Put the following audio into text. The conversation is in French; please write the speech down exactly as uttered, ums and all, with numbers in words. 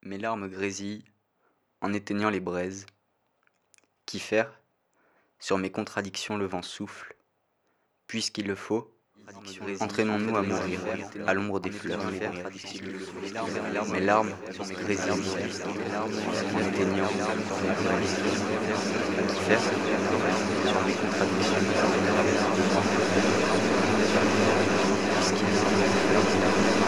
Mes larmes grésillent en éteignant les braises. Qu'y faire? Sur mes contradictions le vent souffle. Puisqu'il le faut, entraînons-nous à mourir à l'ombre des fleurs. Mes larmes grésillent en éteignant les braises. Qu'y faire? Sur mes contradictions le vent souffle. Puisqu'il le faut,